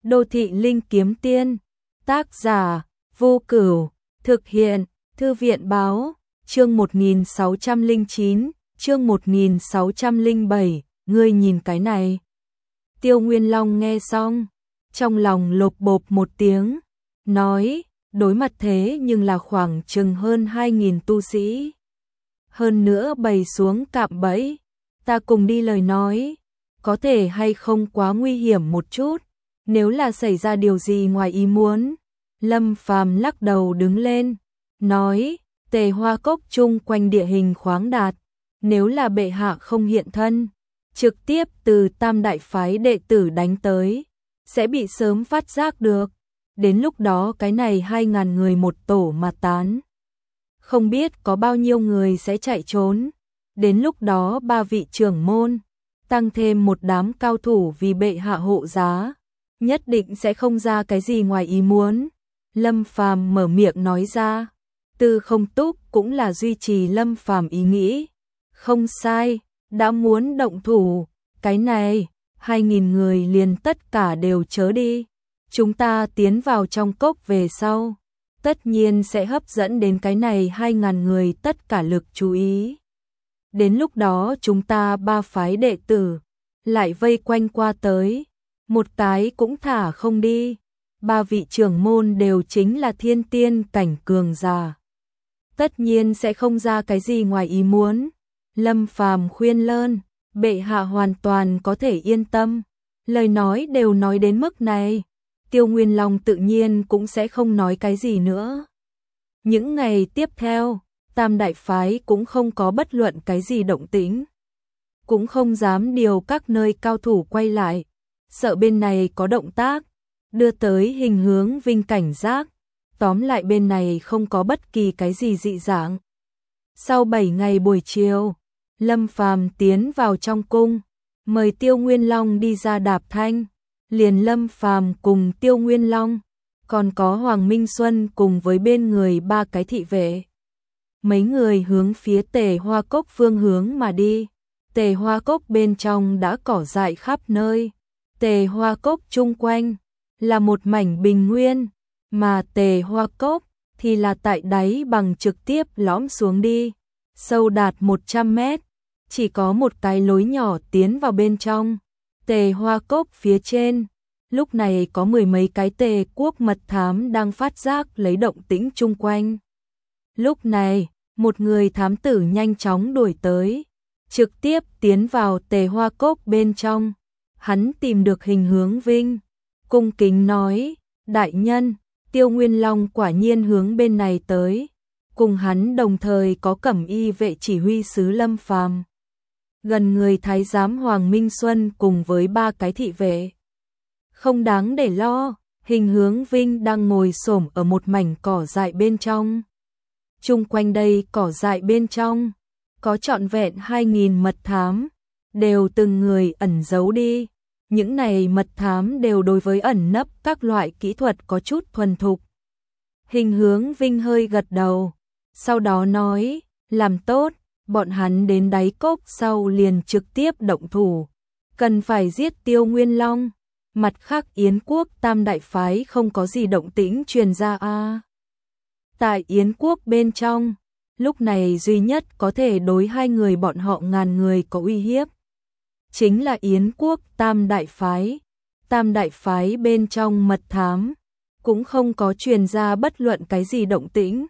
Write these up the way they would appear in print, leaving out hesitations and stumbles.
Đô thị linh kiếm tiên, tác giả, Vô Cửu, thực hiện, Thư viện báo, chương 1609, chương 1607, ngươi nhìn cái này. Tiêu Nguyên Long nghe xong, trong lòng lộp bộp một tiếng, nói, đối mặt thế nhưng là khoảng chừng hơn 2.000 tu sĩ. Hơn nữa bày xuống cạm bẫy, ta cùng đi lời nói, có thể hay không quá nguy hiểm một chút, nếu là xảy ra điều gì ngoài ý muốn. Lâm Phàm lắc đầu đứng lên, nói, Tề Hoa Cốc chung quanh địa hình khoáng đạt, nếu là bệ hạ không hiện thân, trực tiếp từ Tam Đại Phái đệ tử đánh tới, sẽ bị sớm phát giác được, đến lúc đó cái này 2.000 người một tổ mà tán. Không biết có bao nhiêu người sẽ chạy trốn, đến lúc đó 3 vị trưởng môn, tăng thêm một đám cao thủ vì bệ hạ hộ giá, nhất định sẽ không ra cái gì ngoài ý muốn. Lâm Phàm mở miệng nói ra, Tư Không Túc cũng là duy trì Lâm Phàm ý nghĩ. Không sai, đã muốn động thủ, cái này, 2.000 người liền tất cả đều chớ đi. Chúng ta tiến vào trong cốc về sau, tất nhiên sẽ hấp dẫn đến cái này 2.000 người tất cả lực chú ý. Đến lúc đó chúng ta 3 phái đệ tử, lại vây quanh qua tới, một cái cũng thả không đi. 3 vị trưởng môn đều chính là thiên tiên cảnh cường giả, tất nhiên sẽ không ra cái gì ngoài ý muốn. Lâm Phàm khuyên lơn, bệ hạ hoàn toàn có thể yên tâm, lời nói đều nói đến mức này, Tiêu Nguyên Long tự nhiên cũng sẽ không nói cái gì nữa. Những ngày tiếp theo, Tam Đại Phái cũng không có bất luận cái gì động tĩnh, cũng không dám điều các nơi cao thủ quay lại, sợ bên này có động tác, đưa tới Hình Hướng Vinh cảnh giác, tóm lại bên này không có bất kỳ cái gì dị dạng. Sau 7 ngày buổi chiều, Lâm Phàm tiến vào trong cung, mời Tiêu Nguyên Long đi ra đạp thanh, liền Lâm Phàm cùng Tiêu Nguyên Long, còn có Hoàng Minh Xuân cùng với bên người 3 cái thị vệ. Mấy người hướng phía Tề Hoa Cốc phương hướng mà đi. Tề Hoa Cốc bên trong đã cỏ dại khắp nơi, Tề Hoa Cốc chung quanh là một mảnh bình nguyên, mà Tề Hoa Cốc thì là tại đáy bằng trực tiếp lõm xuống đi, sâu đạt 100 mét, chỉ có một cái lối nhỏ tiến vào bên trong. Tề Hoa Cốc phía trên, lúc này có 10 mấy cái Tề quốc mật thám đang phát giác lấy động tĩnh chung quanh. Lúc này, một người thám tử nhanh chóng đuổi tới, trực tiếp tiến vào Tề Hoa Cốc bên trong. Hắn tìm được Hình Hướng Vinh, cung kính nói, đại nhân, Tiêu Nguyên Long quả nhiên hướng bên này tới. Cùng hắn đồng thời có Cẩm Y vệ chỉ huy sứ Lâm Phàm, gần người thái giám Hoàng Minh Xuân cùng với 3 cái thị vệ. Không đáng để lo, Hình Hướng Vinh đang ngồi xổm ở một mảnh cỏ dại bên trong. Chung quanh đây cỏ dại bên trong, có trọn vẹn 2.000 mật thám, đều từng người ẩn giấu đi. Những này mật thám đều đối với ẩn nấp các loại kỹ thuật có chút thuần thục. Hình Hướng Vinh hơi gật đầu, sau đó nói, làm tốt, bọn hắn đến đáy cốc sau liền trực tiếp động thủ, cần phải giết Tiêu Nguyên Long. Mặt khác Yến quốc Tam Đại Phái không có gì động tĩnh truyền ra a. Tại Yến quốc bên trong, lúc này duy nhất có thể đối 2 người bọn họ ngàn người có uy hiếp, chính là Yến quốc Tam Đại Phái. Tam Đại Phái bên trong mật thám cũng không có truyền ra bất luận cái gì động tĩnh.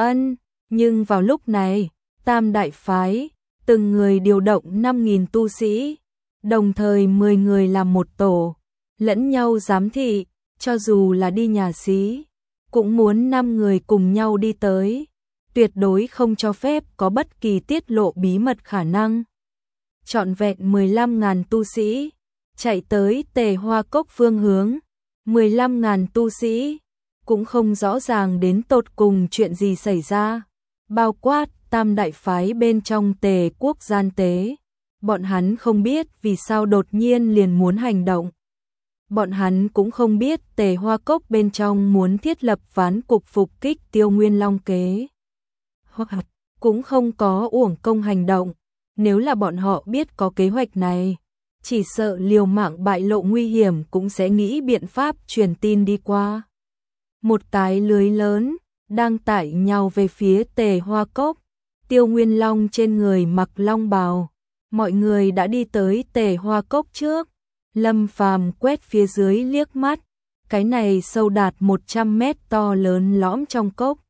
Nhưng vào lúc này, Tam Đại Phái từng người điều động 5.000 tu sĩ, đồng thời 10 người làm một tổ, lẫn nhau giám thị, cho dù là đi nhà xí, cũng muốn 5 người cùng nhau đi tới, tuyệt đối không cho phép có bất kỳ tiết lộ bí mật khả năng. Trọn vẹn 15.000 tu sĩ chạy tới Tề Hoa Cốc phương hướng, 15.000 tu sĩ cũng không rõ ràng đến tột cùng chuyện gì xảy ra, bao quát Tam Đại Phái bên trong Tề quốc gian tế. Bọn hắn không biết vì sao đột nhiên liền muốn hành động. Bọn hắn cũng không biết Tề Hoa Cốc bên trong muốn thiết lập ván cục phục kích Tiêu Nguyên Long kế. Hoặc cũng không có uổng công hành động. Nếu là bọn họ biết có kế hoạch này, chỉ sợ liều mạng bại lộ nguy hiểm cũng sẽ nghĩ biện pháp truyền tin đi qua. Một cái lưới lớn đang tải nhào về phía Tề Hoa Cốc. Tiêu Nguyên Long trên người mặc long bào, mọi người đã đi tới Tề Hoa Cốc trước. Lâm Phàm quét phía dưới liếc mắt, cái này sâu đạt 100 mét to lớn lõm trong cốc.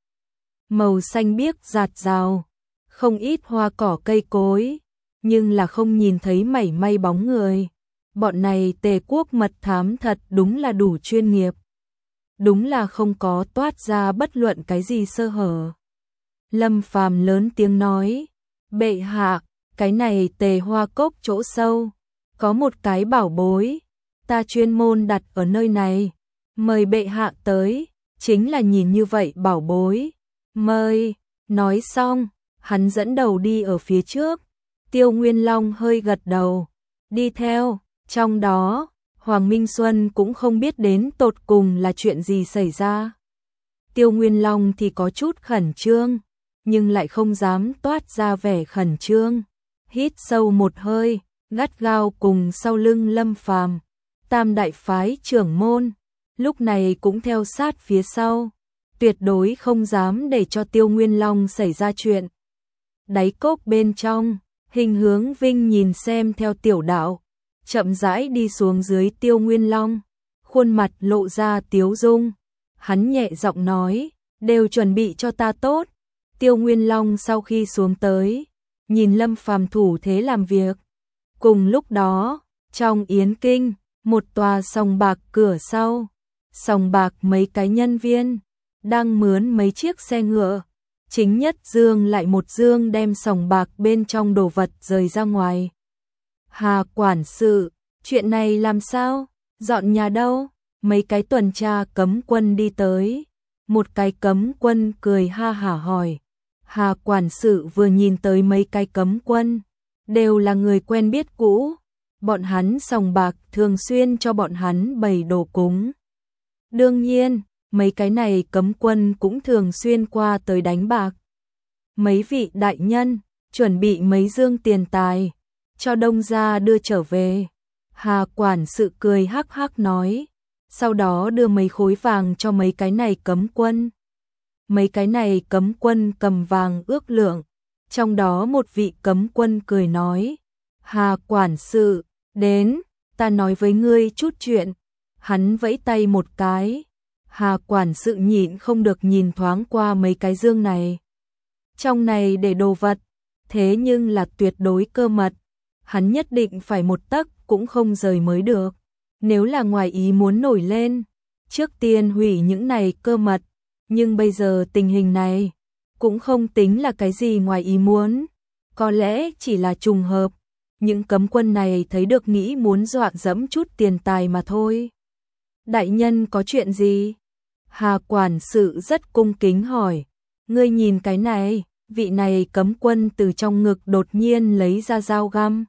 Màu xanh biếc rạt rào, không ít hoa cỏ cây cối, nhưng là không nhìn thấy mảy may bóng người. Bọn này Tề quốc mật thám thật đúng là đủ chuyên nghiệp. Đúng là không có toát ra bất luận cái gì sơ hở. Lâm Phàm lớn tiếng nói, bệ hạ, cái này Tề Hoa Cốc chỗ sâu, có một cái bảo bối, ta chuyên môn đặt ở nơi này, mời bệ hạ tới, chính là nhìn như vậy bảo bối, mời. Nói xong, hắn dẫn đầu đi ở phía trước, Tiêu Nguyên Long hơi gật đầu, đi theo, trong đó, Hoàng Minh Xuân cũng không biết đến tột cùng là chuyện gì xảy ra. Tiêu Nguyên Long thì có chút khẩn trương, nhưng lại không dám toát ra vẻ khẩn trương. Hít sâu một hơi, gắt gao cùng sau lưng Lâm Phàm, Tam đại phái trưởng môn, lúc này cũng theo sát phía sau, tuyệt đối không dám để cho Tiêu Nguyên Long xảy ra chuyện. Đáy cốc bên trong, Hình Hướng Vinh nhìn xem theo tiểu đạo, chậm rãi đi xuống dưới Tiêu Nguyên Long, khuôn mặt lộ ra tiếu dung. Hắn nhẹ giọng nói, đều chuẩn bị cho ta tốt. Tiêu Nguyên Long sau khi xuống tới, nhìn Lâm Phàm thủ thế làm việc. Cùng lúc đó, trong yến kinh, một tòa sòng bạc cửa sau, sòng bạc mấy cái nhân viên đang mướn mấy chiếc xe ngựa. Chính Nhất Dương lại một dương đem sòng bạc bên trong đồ vật rời ra ngoài. Hà quản sự, chuyện này làm sao? Dọn nhà đâu? Mấy cái tuần tra cấm quân đi tới. Một cái cấm quân cười ha hả hỏi. Hà quản sự vừa nhìn tới mấy cái cấm quân, đều là người quen biết cũ. Bọn hắn sòng bạc thường xuyên cho bọn hắn bày đồ cúng. Đương nhiên, mấy cái này cấm quân cũng thường xuyên qua tới đánh bạc. Mấy vị đại nhân, chuẩn bị mấy dương tiền tài, cho Đông gia đưa trở về. Hà quản sự cười hắc hắc nói, sau đó đưa mấy khối vàng cho mấy cái này cấm quân. Mấy cái này cấm quân cầm vàng ước lượng, trong đó một vị cấm quân cười nói, Hà quản sự, đến, ta nói với ngươi chút chuyện. Hắn vẫy tay một cái, Hà quản sự nhịn không được nhìn thoáng qua mấy cái dương này. Trong này để đồ vật, thế nhưng là tuyệt đối cơ mật, hắn nhất định phải một tấc cũng không rời mới được. Nếu là ngoài ý muốn nổi lên, trước tiên hủy những này cơ mật, nhưng bây giờ tình hình này cũng không tính là cái gì ngoài ý muốn, có lẽ chỉ là trùng hợp. Những cấm quân này thấy được nghĩ muốn dọa dẫm chút tiền tài mà thôi. Đại nhân có chuyện gì? Hà quản sự rất cung kính hỏi. Ngươi nhìn cái này, vị này cấm quân từ trong ngực đột nhiên lấy ra dao găm.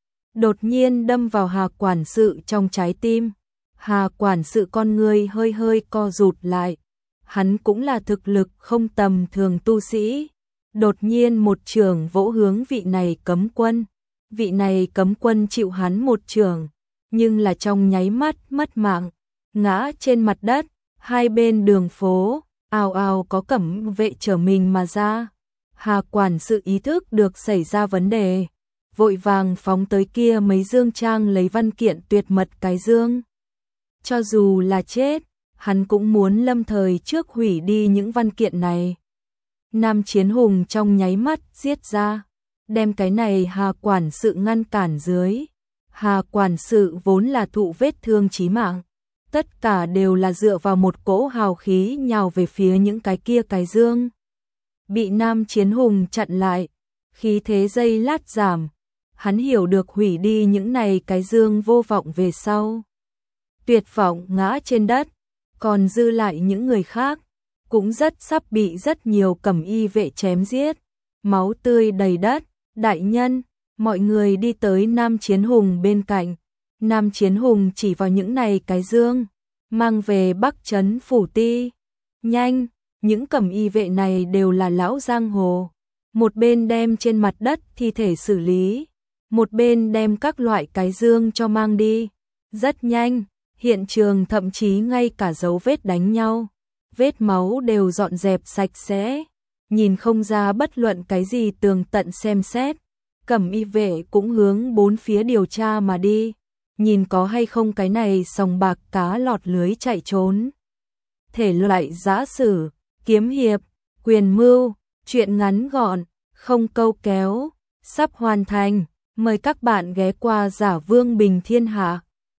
Đột nhiên đâm vào Hà quản sự trong trái tim. Hà quản sự con ngươi hơi hơi co rụt lại. Hắn cũng là thực lực không tầm thường tu sĩ. Đột nhiên một chưởng vỗ hướng vị này cấm quân. Vị này cấm quân chịu hắn một chưởng, nhưng là trong nháy mắt mất mạng, ngã trên mặt đất. Hai bên đường phố, ào ào có cẩm vệ chở mình mà ra. Hà quản sự ý thức được xảy ra vấn đề, vội vàng phóng tới kia mấy dương trang lấy văn kiện tuyệt mật cái dương. Cho dù là chết, hắn cũng muốn lâm thời trước hủy đi những văn kiện này. Nam Chiến Hùng trong nháy mắt giết ra, đem cái này Hà quản sự ngăn cản dưới. Hà quản sự vốn là thụ vết thương chí mạng, tất cả đều là dựa vào một cỗ hào khí nhào về phía những cái kia cái dương. Bị Nam Chiến Hùng chặn lại, khí thế giây lát giảm, hắn hiểu được hủy đi những này cái dương vô vọng về sau. Tuyệt vọng ngã trên đất, còn dư lại những người khác, cũng rất sắp bị rất nhiều cẩm y vệ chém giết, máu tươi đầy đất. Đại nhân, mọi người đi tới Nam Chiến Hùng bên cạnh. Nam Chiến Hùng chỉ vào những này cái dương, mang về Bắc Trấn Phủ Ti. Nhanh, những cẩm y vệ này đều là lão giang hồ. Một bên đem trên mặt đất thi thể xử lý, một bên đem các loại cái dương cho mang đi. Rất nhanh, hiện trường thậm chí ngay cả dấu vết đánh nhau, vết máu đều dọn dẹp sạch sẽ, nhìn không ra bất luận cái gì tường tận xem xét. Cẩm y vệ cũng hướng bốn phía điều tra mà đi, nhìn có hay không cái này sòng bạc cá lọt lưới chạy trốn. Thể loại giã sử, kiếm hiệp, quyền mưu, truyện ngắn gọn, không câu kéo, sắp hoàn thành. Mời các bạn ghé qua Giả Vương Bình Thiên Hạ.